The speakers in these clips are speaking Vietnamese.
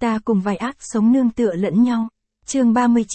Ta cùng vài ác sống nương tựa lẫn nhau. Chương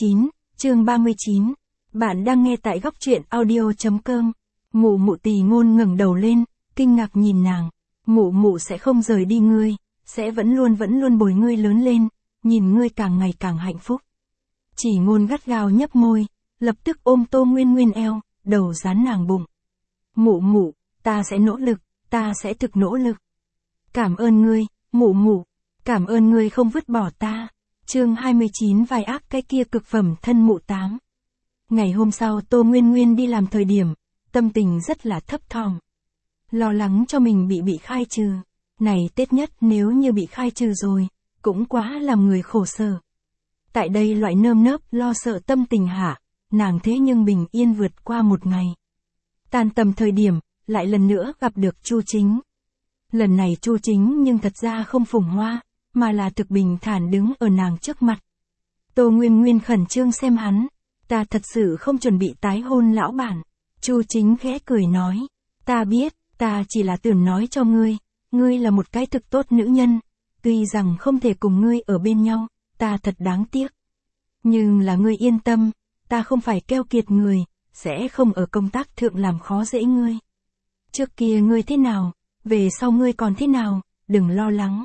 39. Bạn đang nghe tại góc truyện audio.com. Mụ Mụ Tỳ Ngôn ngẩng đầu lên, kinh ngạc nhìn nàng. Mụ Mụ sẽ không rời đi ngươi, sẽ vẫn luôn bồi ngươi lớn lên, nhìn ngươi càng ngày càng hạnh phúc. Chỉ Ngôn gắt gao nhấp môi, lập tức ôm Tô Nguyên Nguyên eo, đầu dán nàng bụng. Mụ Mụ, ta sẽ nỗ lực, ta sẽ thực nỗ lực. Cảm ơn ngươi, Mụ Mụ, cảm ơn ngươi không vứt bỏ ta. Chương 29 Vài ác cái kia cực phẩm thân mụ 8. Ngày hôm sau Tô Nguyên Nguyên đi làm thời điểm, tâm tình rất là thấp thỏm. Lo lắng cho mình bị khai trừ. Này Tết nhất nếu như bị khai trừ rồi, cũng quá làm người khổ sở. Tại đây loại nơm nớp lo sợ tâm tình hạ, nàng thế nhưng bình yên vượt qua một ngày. Tan tầm thời điểm, lại lần nữa gặp được Chu Chính. Lần này Chu Chính nhưng thật ra không phủng hoa, mà là thực bình thản đứng ở nàng trước mặt. Tô Nguyên Nguyên khẩn trương xem hắn, ta thật sự không chuẩn bị tái hôn lão bản. Chu Chính khẽ cười nói, ta biết, ta chỉ là tưởng nói cho ngươi, ngươi là một cái thực tốt nữ nhân, tuy rằng không thể cùng ngươi ở bên nhau, ta thật đáng tiếc. Nhưng là ngươi yên tâm, ta không phải keo kiệt người, sẽ không ở công tác thượng làm khó dễ ngươi. Trước kia ngươi thế nào, về sau ngươi còn thế nào, đừng lo lắng.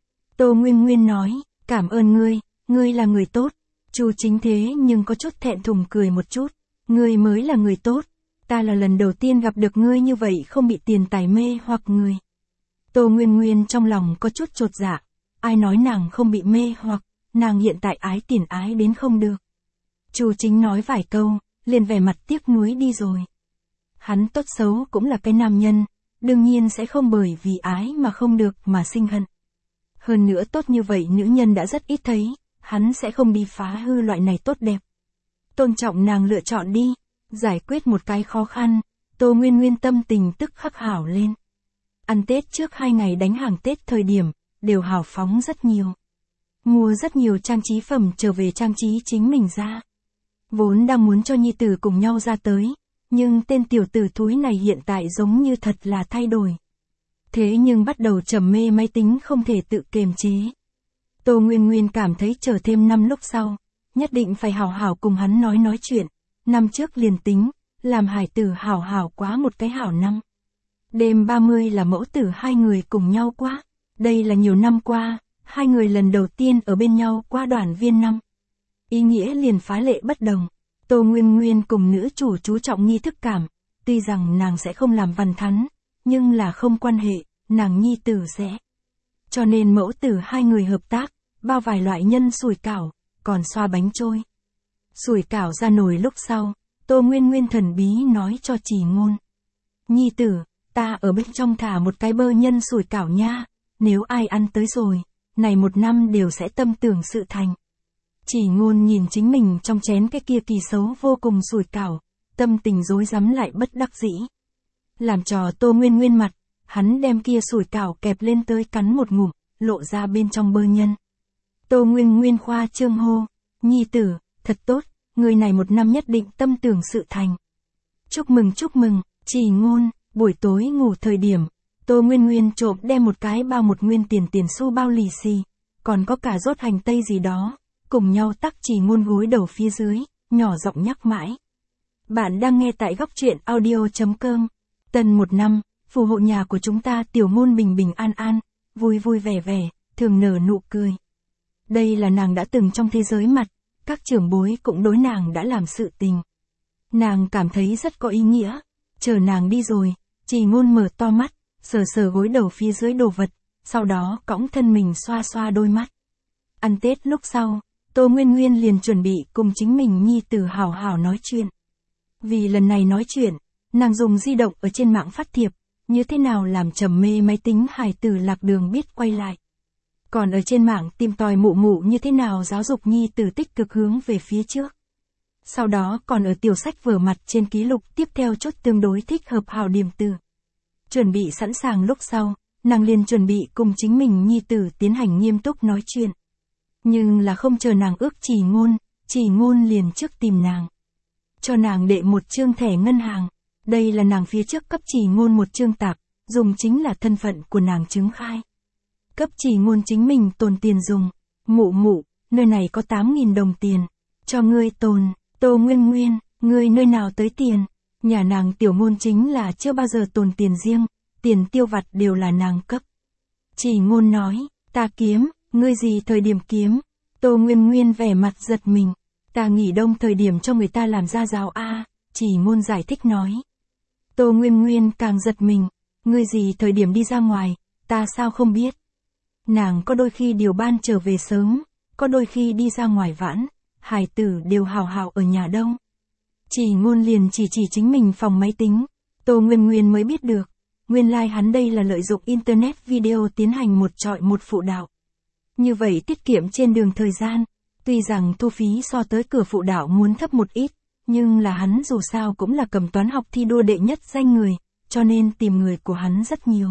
Tô Nguyên Nguyên nói, cảm ơn ngươi là người tốt. Chu Chính thế nhưng có chút thẹn thùng cười một chút, ngươi mới là người tốt, ta là lần đầu tiên gặp được ngươi như vậy không bị tiền tài mê hoặc người. Tô Nguyên Nguyên trong lòng có chút chột dạ, ai nói nàng không bị mê hoặc, nàng hiện tại ái tiền ái đến không được. Chu Chính nói vài câu, liền vẻ mặt tiếc nuối đi rồi. Hắn tốt xấu cũng là cái nam nhân, đương nhiên sẽ không bởi vì ái mà không được mà sinh hận. Hơn nữa tốt như vậy nữ nhân đã rất ít thấy, hắn sẽ không đi phá hư loại này tốt đẹp. Tôn trọng nàng lựa chọn đi, giải quyết một cái khó khăn, Tô Nguyên Nguyên tâm tình tức khắc hảo lên. Ăn Tết trước 2 ngày đánh hàng Tết thời điểm, đều hào phóng rất nhiều. Mua rất nhiều trang trí phẩm trở về trang trí chính mình ra. Vốn đang muốn cho nhi tử cùng nhau ra tới, nhưng tên tiểu tử thúi này hiện tại giống như thật là thay đổi. Thế nhưng bắt đầu trầm mê máy tính không thể tự kiềm chế. Tô Nguyên Nguyên cảm thấy chờ thêm năm lúc sau, nhất định phải hảo hảo cùng hắn nói chuyện. Năm trước liền tính, làm hải tử hảo hảo quá một cái hảo năm. Đêm 30 là mẫu tử hai người cùng nhau quá. Đây là nhiều năm qua, hai người lần đầu tiên ở bên nhau qua đoàn viên năm. Ý nghĩa liền phá lệ bất đồng. Tô Nguyên Nguyên cùng nữ chủ chú trọng nghi thức cảm, tuy rằng nàng sẽ không làm văn thắn, nhưng là không quan hệ, nàng nhi tử sẽ. Cho nên mẫu tử hai người hợp tác, bao vài loại nhân sủi cảo, còn xoa bánh trôi. Sủi cảo ra nồi lúc sau, Tô Nguyên Nguyên thần bí nói cho Chỉ Ngôn. Nhi tử, ta ở bên trong thả một cái bơ nhân sủi cảo nha, nếu ai ăn tới rồi, này một năm đều sẽ tâm tưởng sự thành. Chỉ Ngôn nhìn chính mình trong chén cái kia kỳ xấu vô cùng sủi cảo, tâm tình rối rắm lại bất đắc dĩ. Làm trò Tô Nguyên Nguyên mặt, hắn đem kia sủi cảo kẹp lên tới cắn một ngụm, lộ ra bên trong bơ nhân. Tô Nguyên Nguyên khoa trương hô, nhi tử, thật tốt, người này một năm nhất định tâm tưởng sự thành. Chúc mừng, Chỉ Ngôn. Buổi tối ngủ thời điểm, Tô Nguyên Nguyên trộm đem một cái bao 1 nguyên tiền xu bao lì xì, còn có cả rốt hành tây gì đó, cùng nhau tắc Chỉ Ngôn gối đầu phía dưới, nhỏ giọng nhắc mãi. Bạn đang nghe tại góc truyện audio.com. Tần 1 năm, phù hộ nhà của chúng ta tiểu Ngôn bình an, vui vẻ, thường nở nụ cười. Đây là nàng đã từng trong thế giới mặt, các trưởng bối cũng đối nàng đã làm sự tình. Nàng cảm thấy rất có ý nghĩa, chờ nàng đi rồi, Chỉ Ngôn mở to mắt, sờ gối đầu phía dưới đồ vật, sau đó cõng thân mình xoa đôi mắt. Ăn Tết lúc sau, Tô Nguyên Nguyên liền chuẩn bị cùng chính mình nhi tử hảo hảo nói chuyện. Vì lần này nói chuyện, nàng dùng di động ở trên mạng phát thiệp, như thế nào làm trầm mê máy tính hải tử lạc đường biết quay lại. Còn ở trên mạng tìm tòi mụ mụ như thế nào giáo dục nhi tử tích cực hướng về phía trước. Sau đó còn ở tiểu sách vở mặt trên ký lục tiếp theo chốt tương đối thích hợp hảo điểm từ. Chuẩn bị sẵn sàng lúc sau, nàng liền chuẩn bị cùng chính mình nhi tử tiến hành nghiêm túc nói chuyện. Nhưng là không chờ nàng ước Chỉ Ngôn liền trước tìm nàng. Cho nàng đệ một chương thẻ ngân hàng, đây là nàng phía trước cấp Chỉ Ngôn một chương tạp, dùng chính là thân phận của nàng chứng khai. Cấp Chỉ Ngôn chính mình tồn tiền dùng, Mụ mụ, nơi này có 8.000 đồng tiền. Cho ngươi tồn. Tô Nguyên Nguyên, ngươi nơi nào tới tiền? Nhà nàng Tiểu Ngôn chính là chưa bao giờ tồn tiền riêng, tiền tiêu vặt đều là nàng cấp. Chỉ Ngôn nói, ta kiếm, ngươi gì thời điểm kiếm? Tô Nguyên Nguyên vẻ mặt giật mình. Ta nghỉ đông thời điểm cho người ta làm gia giáo a. Chỉ Ngôn giải thích nói. Tô Nguyên Nguyên càng giật mình. Ngươi gì thời điểm đi ra ngoài, ta sao không biết? Nàng có đôi khi điều ban trở về sớm, có đôi khi đi ra ngoài vãn, hài tử đều hào hào ở nhà đông. Chỉ Ngôn liền chỉ chính mình phòng máy tính. Tô Nguyên Nguyên mới biết được. Nguyên lai hắn đây là lợi dụng Internet video tiến hành một chọi một phụ đạo. Như vậy tiết kiệm trên đường thời gian. Tuy rằng thu phí so tới cửa phụ đạo muốn thấp một ít, nhưng là hắn dù sao cũng là cầm toán học thi đua đệ nhất danh người, cho nên tìm người của hắn rất nhiều.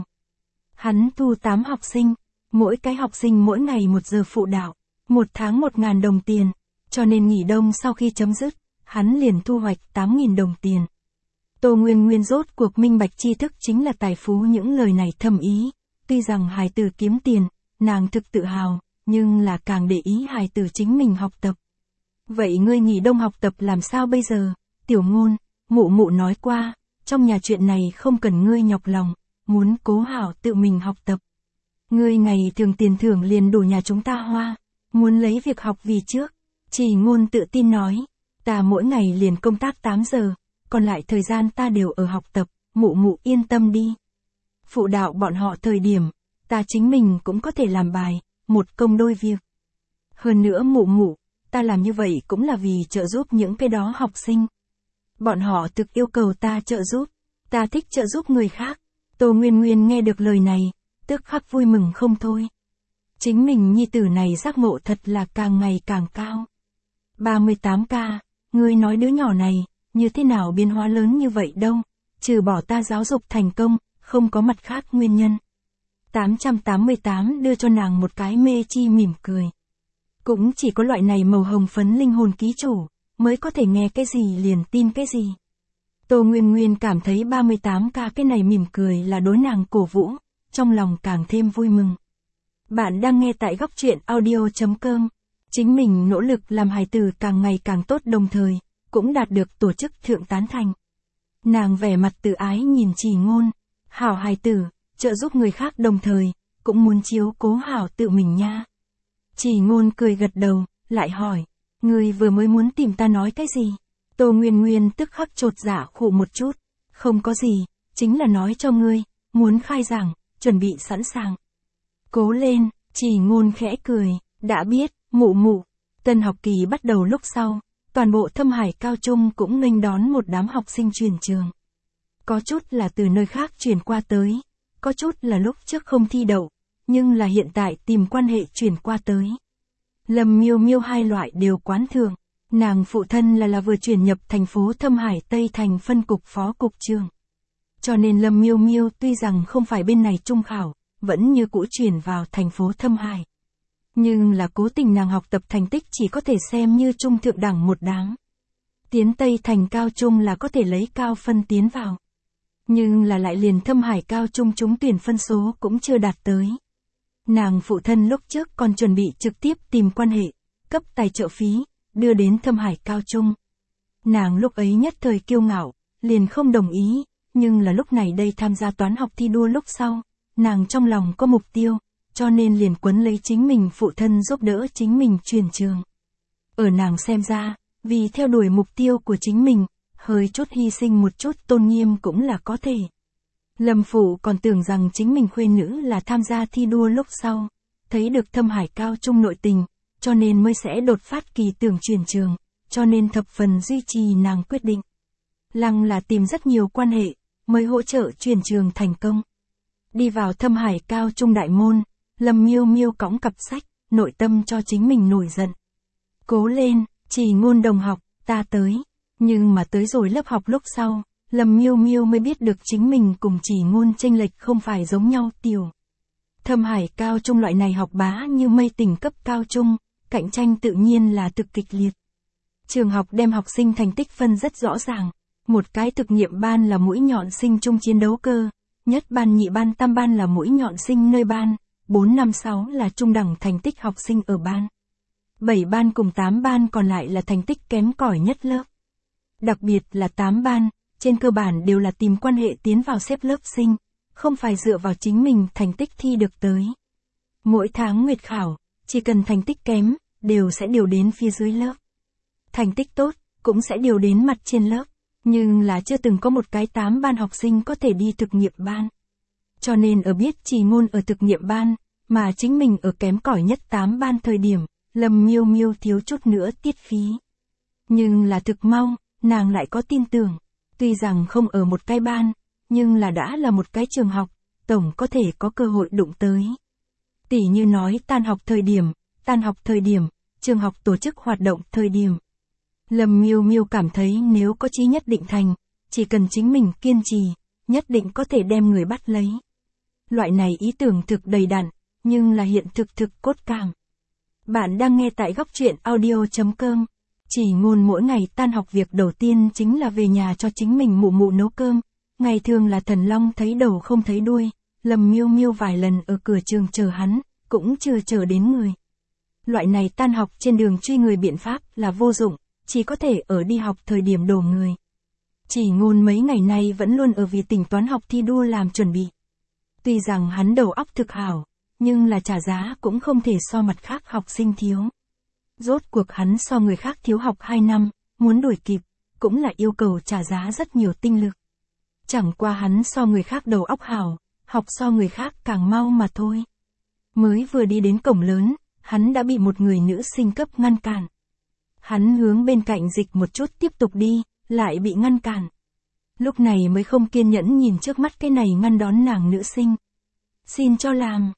Hắn thu 8 học sinh, mỗi cái học sinh mỗi ngày 1 giờ phụ đạo, 1 tháng 1.000 đồng tiền, cho nên nghỉ đông sau khi chấm dứt, hắn liền thu hoạch 8.000 đồng tiền. Tô Nguyên Nguyên rốt cuộc minh bạch tri thức chính là tài phú, những lời này thâm ý. Tuy rằng hài tử kiếm tiền, nàng thực tự hào, nhưng là càng để ý hài tử chính mình học tập. Vậy ngươi nghỉ đông học tập làm sao bây giờ? Tiểu Ngôn, mụ mụ nói qua, trong nhà chuyện này không cần ngươi nhọc lòng, muốn cố hảo tự mình học tập. Ngươi ngày thường tiền thưởng liền đủ nhà chúng ta hoa, muốn lấy việc học vì trước. Chỉ Ngôn tự tin nói, ta mỗi ngày liền công tác 8 giờ, còn lại thời gian ta đều ở học tập, mụ mụ yên tâm đi. Phụ đạo bọn họ thời điểm, ta chính mình cũng có thể làm bài, một công đôi việc. Hơn nữa mụ mụ, ta làm như vậy cũng là vì trợ giúp những cái đó học sinh. Bọn họ thực yêu cầu ta trợ giúp, ta thích trợ giúp người khác. Tô Nguyên Nguyên nghe được lời này, tức khắc vui mừng không thôi. Chính mình nhi tử này giác ngộ thật là càng ngày càng cao. 38K, ngươi nói đứa nhỏ này, như thế nào biến hóa lớn như vậy đâu, trừ bỏ ta giáo dục thành công, không có mặt khác nguyên nhân. 888 đưa cho nàng một cái mê chi mỉm cười. Cũng chỉ có loại này màu hồng phấn linh hồn ký chủ, mới có thể nghe cái gì liền tin cái gì. Tô Nguyên Nguyên cảm thấy 38K cái này mỉm cười là đối nàng cổ vũ, trong lòng càng thêm vui mừng. Bạn đang nghe tại góc truyện audio.com. Chính mình nỗ lực làm hài tử càng ngày càng tốt, đồng thời cũng đạt được tổ chức thượng tán thành. Nàng vẻ mặt từ ái nhìn Chỉ Ngôn, hảo hài tử, trợ giúp người khác đồng thời, cũng muốn chiếu cố hảo tự mình nha. Chỉ Ngôn cười gật đầu, lại hỏi, ngươi vừa mới muốn tìm ta nói cái gì? Tô Nguyên Nguyên tức khắc chột dạ khụ một chút, không có gì, chính là nói cho ngươi, muốn khai giảng, chuẩn bị sẵn sàng. Cố lên, Chỉ Ngôn khẽ cười, đã biết, mụ mụ. Tân học kỳ bắt đầu lúc sau, toàn bộ Thâm Hải Cao Trung cũng nghênh đón một đám học sinh chuyển trường. Có chút là từ nơi khác chuyển qua tới, có chút là lúc trước không thi đậu, nhưng là hiện tại tìm quan hệ chuyển qua tới. Lâm Miêu Miêu hai loại đều quán thượng, nàng phụ thân là vừa chuyển nhập thành phố Thâm Hải Tây thành phân cục phó cục trưởng. Cho nên Lâm Miêu Miêu tuy rằng không phải bên này trung khảo, vẫn như cũ chuyển vào thành phố Thâm Hải. Nhưng là cố tình nàng học tập thành tích chỉ có thể xem như trung thượng đẳng một đám. Tiến Tây thành cao trung là có thể lấy cao phân tiến vào. Nhưng là lại liền Thâm Hải Cao Trung trúng tuyển phân số cũng chưa đạt tới. Nàng phụ thân lúc trước còn chuẩn bị trực tiếp tìm quan hệ, cấp tài trợ phí, đưa đến Thâm Hải Cao Trung. Nàng lúc ấy nhất thời kiêu ngạo, liền không đồng ý, nhưng là lúc này đây tham gia toán học thi đua lúc sau, nàng trong lòng có mục tiêu, cho nên liền quấn lấy chính mình phụ thân giúp đỡ chính mình chuyển trường. Ở nàng xem ra, vì theo đuổi mục tiêu của chính mình, hơi chút hy sinh một chút tôn nghiêm cũng là có thể. Lâm phụ còn tưởng rằng chính mình khuê nữ là tham gia thi đua lúc sau, thấy được Thâm Hải Cao Trung nội tình, cho nên mới sẽ đột phát kỳ tưởng chuyển trường, cho nên thập phần duy trì nàng quyết định. Lăng là tìm rất nhiều quan hệ, mới hỗ trợ chuyển trường thành công. Đi vào Thâm Hải Cao Trung đại môn, Lâm Miêu Miêu cõng cặp sách, nội tâm cho chính mình nổi giận. Cố lên, Chỉ Ngôn đồng học, ta tới. Nhưng mà tới rồi lớp học lúc sau, Lâm Miêu Miêu mới biết được chính mình cùng Chỉ Ngôn chênh lệch không phải giống nhau tiểu. Thâm Hải Cao Trung loại này học bá như mây tỉnh cấp cao trung, cạnh tranh tự nhiên là thực kịch liệt. Trường học đem học sinh thành tích phân rất rõ ràng, một cái thực nghiệm ban là mũi nhọn sinh chung chiến đấu cơ, nhất ban nhị ban tam ban là mũi nhọn sinh nơi ban, 4, 5, 6 là trung đẳng thành tích học sinh ở ban. 7 ban cùng 8 ban còn lại là thành tích kém cỏi nhất lớp. Đặc biệt là 8 ban, trên cơ bản đều là tìm quan hệ tiến vào xếp lớp sinh, không phải dựa vào chính mình thành tích thi được tới. Mỗi tháng nguyệt khảo, chỉ cần thành tích kém, đều sẽ điều đến phía dưới lớp. Thành tích tốt, cũng sẽ điều đến mặt trên lớp, nhưng là chưa từng có một cái 8 ban học sinh có thể đi thực nghiệm ban. Cho nên ở biết Trì Ngôn ở thực nghiệm ban, mà chính mình ở kém cỏi nhất 8 ban thời điểm, Lâm Miêu Miêu thiếu chút nữa tiết phí. Nhưng là thực mau, nàng lại có tin tưởng, tuy rằng không ở một cái ban, nhưng là đã là một cái trường học, tổng có thể có cơ hội đụng tới. Tỉ như nói tan học thời điểm, trường học tổ chức hoạt động thời điểm. Lâm Miêu Miêu cảm thấy nếu có chí nhất định thành, chỉ cần chính mình kiên trì, nhất định có thể đem người bắt lấy. Loại này ý tưởng thực đầy đặn, nhưng là hiện thực cốt cảm. Bạn đang nghe tại góc truyện audio.com. Trì Ngôn mỗi ngày tan học việc đầu tiên chính là về nhà cho chính mình mụ mụ nấu cơm. Ngày thường là Thần Long thấy đầu không thấy đuôi, Lâm Miêu Miêu vài lần ở cửa trường chờ hắn, cũng chưa chờ đến người. Loại này tan học trên đường truy người biện pháp là vô dụng, chỉ có thể ở đi học thời điểm đổ người. Trì Ngôn mấy ngày nay vẫn luôn ở vì tính toán học thi đua làm chuẩn bị. Tuy rằng hắn đầu óc thực hảo, nhưng là trả giá cũng không thể so mặt khác học sinh thiếu. Rốt cuộc hắn so người khác thiếu học 2 năm, muốn đuổi kịp, cũng là yêu cầu trả giá rất nhiều tinh lực. Chẳng qua hắn so người khác đầu óc hảo, học so người khác càng mau mà thôi. Mới vừa đi đến cổng lớn, hắn đã bị một người nữ sinh cấp ngăn cản. Hắn hướng bên cạnh dịch một chút tiếp tục đi, lại bị ngăn cản. Lúc này mới không kiên nhẫn nhìn trước mắt cái này ngăn đón nàng nữ sinh. Xin cho làm,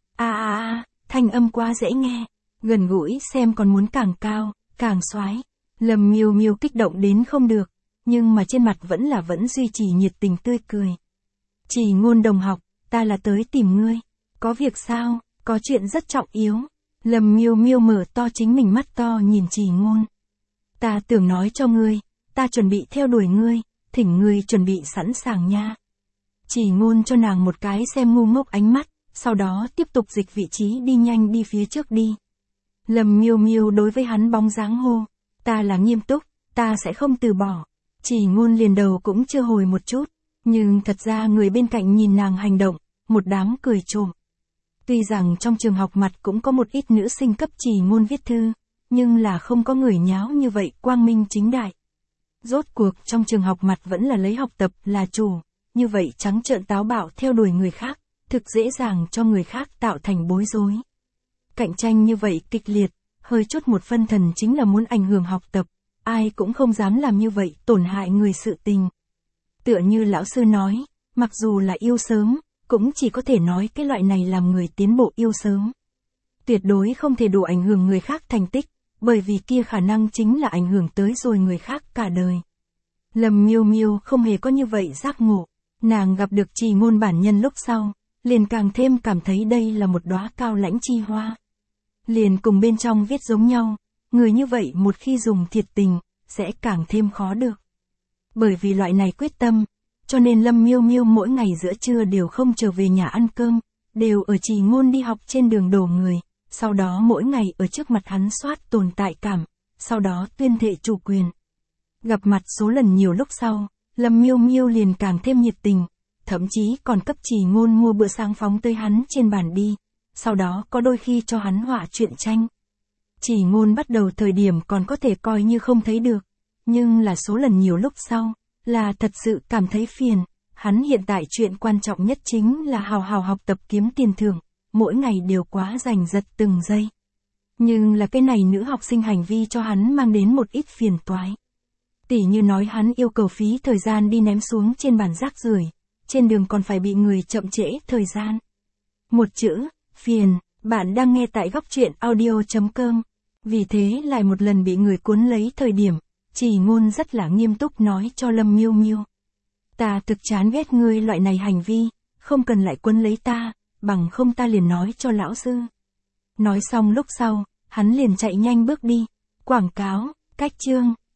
thanh âm quá dễ nghe, gần gũi xem còn muốn càng cao, càng xoái. Lâm Miêu Miêu kích động đến không được, nhưng mà trên mặt vẫn duy trì nhiệt tình tươi cười. Trì Ngôn đồng học, ta là tới tìm ngươi. Có việc sao, có chuyện rất trọng yếu. Lâm Miêu Miêu mở to chính mình mắt to nhìn Trì Ngôn. Ta tưởng nói cho ngươi, ta chuẩn bị theo đuổi ngươi, thỉnh ngươi chuẩn bị sẵn sàng nha. Trì Ngôn cho nàng một cái xem ngu ngốc ánh mắt, sau đó tiếp tục dịch vị trí đi nhanh đi phía trước đi. Lâm Miêu Miêu đối với hắn bóng dáng hô, ta là nghiêm túc, ta sẽ không từ bỏ. Trì Ngôn liền đầu cũng chưa hồi một chút, nhưng thật ra người bên cạnh nhìn nàng hành động, một đám cười trộm. Tuy rằng trong trường học mặt cũng có một ít nữ sinh cấp Trì Ngôn viết thư, nhưng là không có người nháo như vậy quang minh chính đại. Rốt cuộc trong trường học mặt vẫn là lấy học tập là chủ, như vậy trắng trợn táo bạo theo đuổi người khác, thực dễ dàng cho người khác tạo thành bối rối. Cạnh tranh như vậy kịch liệt, hơi chút một phân thần chính là muốn ảnh hưởng học tập, ai cũng không dám làm như vậy tổn hại người sự tình. Tựa như lão sư nói, mặc dù là yêu sớm, cũng chỉ có thể nói cái loại này làm người tiến bộ yêu sớm. Tuyệt đối không thể đủ ảnh hưởng người khác thành tích, bởi vì kia khả năng chính là ảnh hưởng tới rồi người khác cả đời. Lâm Miêu Miêu không hề có như vậy giác ngộ, nàng gặp được Trì Ngôn bản nhân lúc sau, liền càng thêm cảm thấy đây là một đóa cao lãnh chi hoa. Liền cùng bên trong viết giống nhau, người như vậy một khi dùng thiệt tình, sẽ càng thêm khó được. Bởi vì loại này quyết tâm, cho nên Lâm Miêu Miêu mỗi ngày giữa trưa đều không trở về nhà ăn cơm, đều ở Trì Ngôn đi học trên đường đổ người, sau đó mỗi ngày ở trước mặt hắn soát tồn tại cảm, sau đó tuyên thệ chủ quyền. Gặp mặt số lần nhiều lúc sau, Lâm Miêu Miêu liền càng thêm nhiệt tình, thậm chí còn cấp Trì Ngôn mua bữa sáng phóng tới hắn trên bàn đi, sau đó có đôi khi cho hắn họa truyện tranh. Trì Ngôn bắt đầu thời điểm còn có thể coi như không thấy được, nhưng là số lần nhiều lúc sau, là thật sự cảm thấy phiền. Hắn hiện tại chuyện quan trọng nhất chính là hào hào học tập kiếm tiền thưởng, mỗi ngày đều quá giành giật từng giây. Nhưng là cái này nữ học sinh hành vi cho hắn mang đến một ít phiền toái. Tỉ như nói hắn yêu cầu phí thời gian đi ném xuống trên bàn rác rưởi, trên đường còn phải bị người chậm trễ thời gian. Một chữ, phiền. Bạn đang nghe tại góc truyện audio.com. Vì thế lại một lần bị người cuốn lấy thời điểm, Trì Ngôn rất là nghiêm túc nói cho Lâm Miêu Miêu. Ta thực chán ghét ngươi loại này hành vi, không cần lại cuốn lấy ta, bằng không ta liền nói cho lão sư. Nói xong lúc sau, hắn liền chạy nhanh bước đi. Quảng cáo, cách chương.